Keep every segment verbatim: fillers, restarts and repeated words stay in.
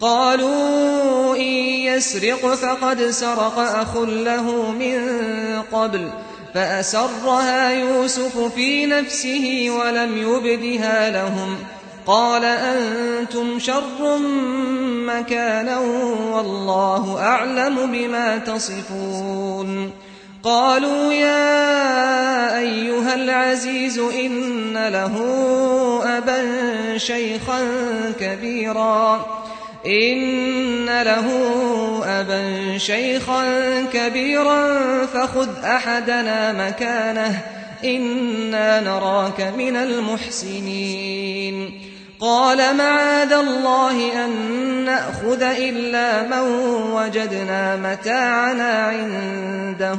قالوا إن يسرق فقد سرق أخ له من قبل فأسرها يوسف في نفسه ولم يبدها لهم قال أنتم شر مكانا والله أعلم بما تصفون قالوا يا أيها العزيز إن له أبا شيخا كبيرا إن له أبا شيخا كبيرا فخذ أحدنا مكانه إنا نراك من المحسنين قال معاذ الله أن نأخذ إلا من وجدنا متاعنا عنده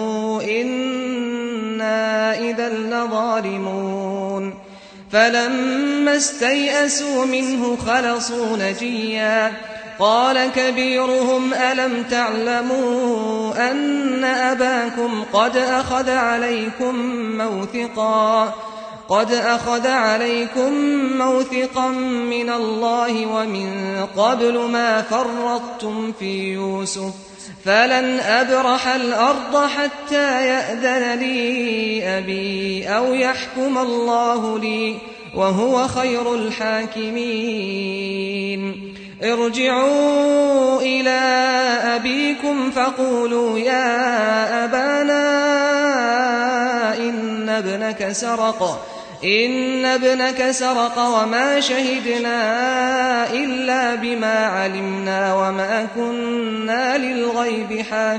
إنا إذا لظالمون فلما استيئسوا منه خلصوا نجيا قال كبيرهم ألم تعلموا أن أباكم قد أخذ عليكم موثقا قد أخذ عليكم موثقا من الله ومن قبل ما فرطتم في يوسف فلن أبرح الأرض حتى يأذن لي أبي أو يحكم الله لي وهو خير الحاكمين ارجعوا إلى أبيكم فقولوا يا أبانا إن ابنك سرق إن ابنك سرق وما شهدنا إلا بما علمنا وما كنا للغيب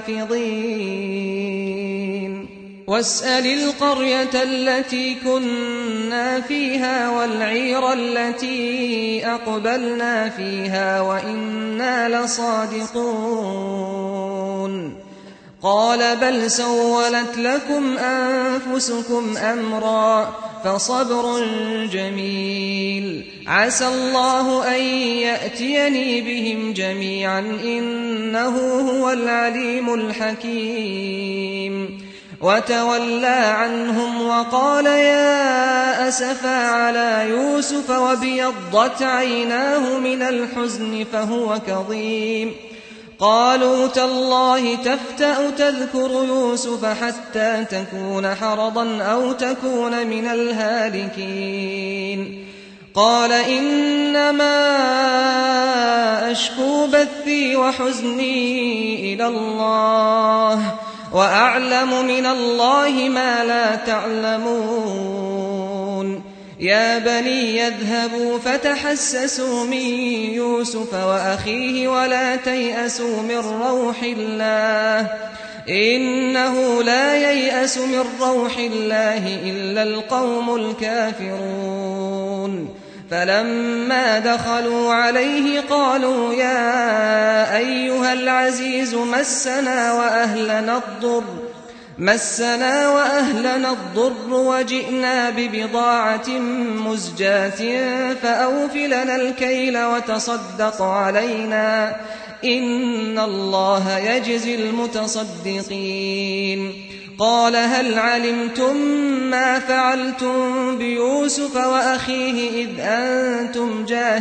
حافظين واسأل القرية التي كنا فيها والعير التي أقبلنا فيها وإنا لصادقون قال بل سولت لكم أنفسكم أمرا فصبر جميل عسى الله أن يأتيني بهم جميعا إنه هو العليم الحكيم وتولى عنهم وقال يا أسفا على يوسف وابيضت عيناه من الحزن فهو كظيم قالوا تالله تفتأ تذكر يوسف حتى تكون حرضا أو تكون من الهالكين قال إنما أشكو بثي وحزني إلى الله وأعلم من الله ما لا تعلمون يا بني يذهبوا فتحسسوا من يوسف وأخيه ولا تيأسوا من روح الله إنه لا ييأس من روح الله إلا القوم الكافرون فلما دخلوا عليه قالوا يا أيها العزيز مسنا وأهلنا الضر مسنا وأهلنا الضر وجئنا ببضاعة مزجاة فأوفلنا الكيل وتصدق علينا إن الله يجزي المتصدقين قال هل علمتم ما فعلتم بيوسف وأخيه إذ أنتم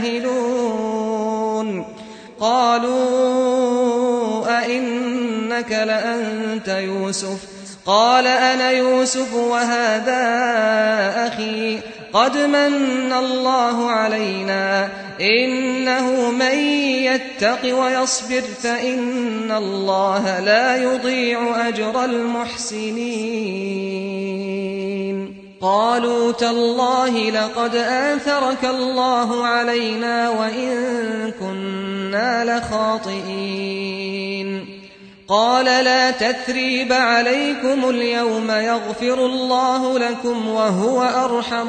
جاهلون قالوا أئنك لأنت يوسف قال أنا يوسف وهذا أخي قد من الله علينا إنه من يتق ويصبر فإن الله لا يضيع أجر المحسنين قالوا تالله لقد آثرك الله علينا وإن كنا لخاطئين قال لا تثريب عليكم اليوم يغفر الله لكم وهو أرحم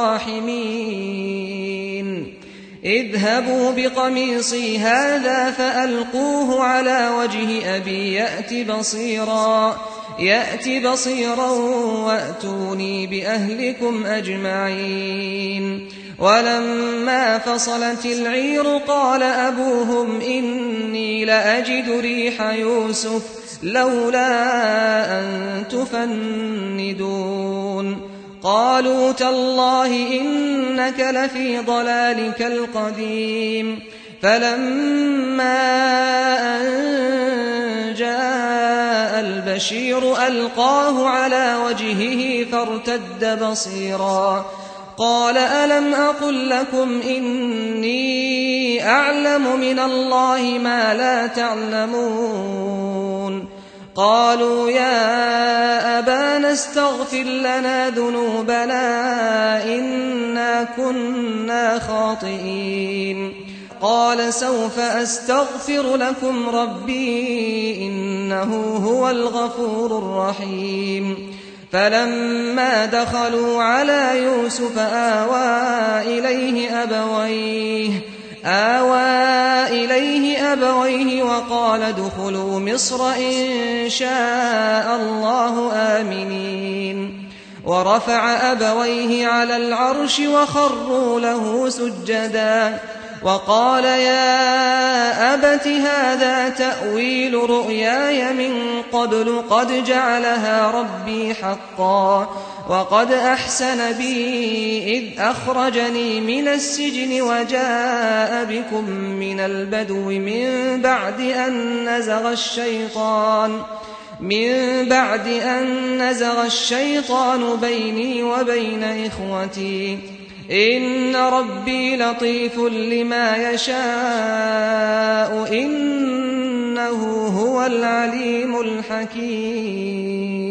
الراحمين اذهبوا بقميصي هذا فألقوه على وجه أبي يأت بصيرا يأت بصيرا وأتوني بأهلكم أجمعين ولما فصلت العير قال أبوهم إني لأجد ريح يوسف لولا أن تفندون قالوا تالله إنك لفي ضلالك القديم فلما أن جاء البشير ألقاه على وجهه فارتد بصيرا قال ألم أقل لكم إني أعلم من الله ما لا تعلمون قالوا يا أبانا استغفر لنا ذنوبنا إنا كنا خاطئين قال سوف أستغفر لكم ربي إنه هو الغفور الرحيم فلما دخلوا على يوسف آوى إليه أبويه آوى إليه أبويه وقال ادخلوا مصر إن شاء الله آمنين ورفع أبويه على العرش وخروا له سجدا وقال يا أبت هذا تأويل رؤياي من قبل قد جعلها ربي حقا وقد أحسن بي إذ أخرجني من السجن وجاء بكم من البدو من بعد أن نزغ الشيطان من بعد أن نزغ الشيطان بيني وبين إخوتي إن ربي لطيف لما يشاء إنه هو العليم الحكيم.